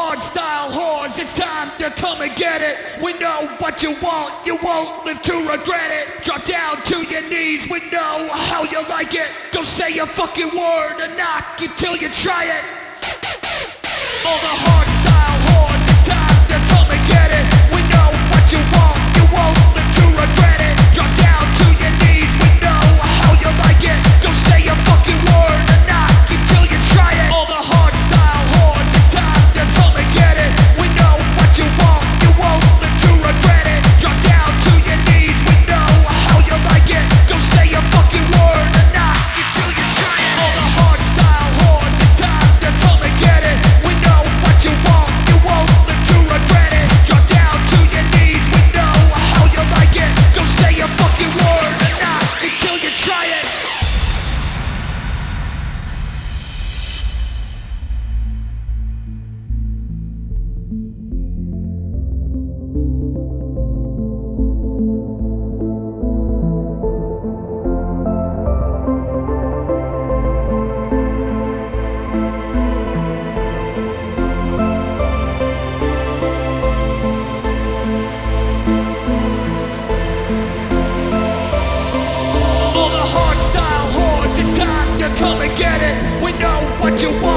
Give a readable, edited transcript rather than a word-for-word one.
hardstyle whores, it's time to come and get it. We know what you won't live to regret it. Drop down to your knees, we know how you like it. Go say a fucking word and knock it till you try it. All the hardstyle whores, it's time to come and get it. We know what you won't live to regret it. Drop down to your knees, we know how you like it. Go say a fucking word and knock it till you try it. All the hardstyle whores, it's time to come and get it. We know what you won't live to regret it. Drop down to your knees, we know how you like it. Go say a fucking word and knock it till you try it. All the hardstyle whores, it's time to come and get it. We know what you won't live to regret it. Drop down to your knees, we know how you like it. Go say a fucking word and knock it till you try it. All the hardstyle whores, it's time to come and get it. We know what you want.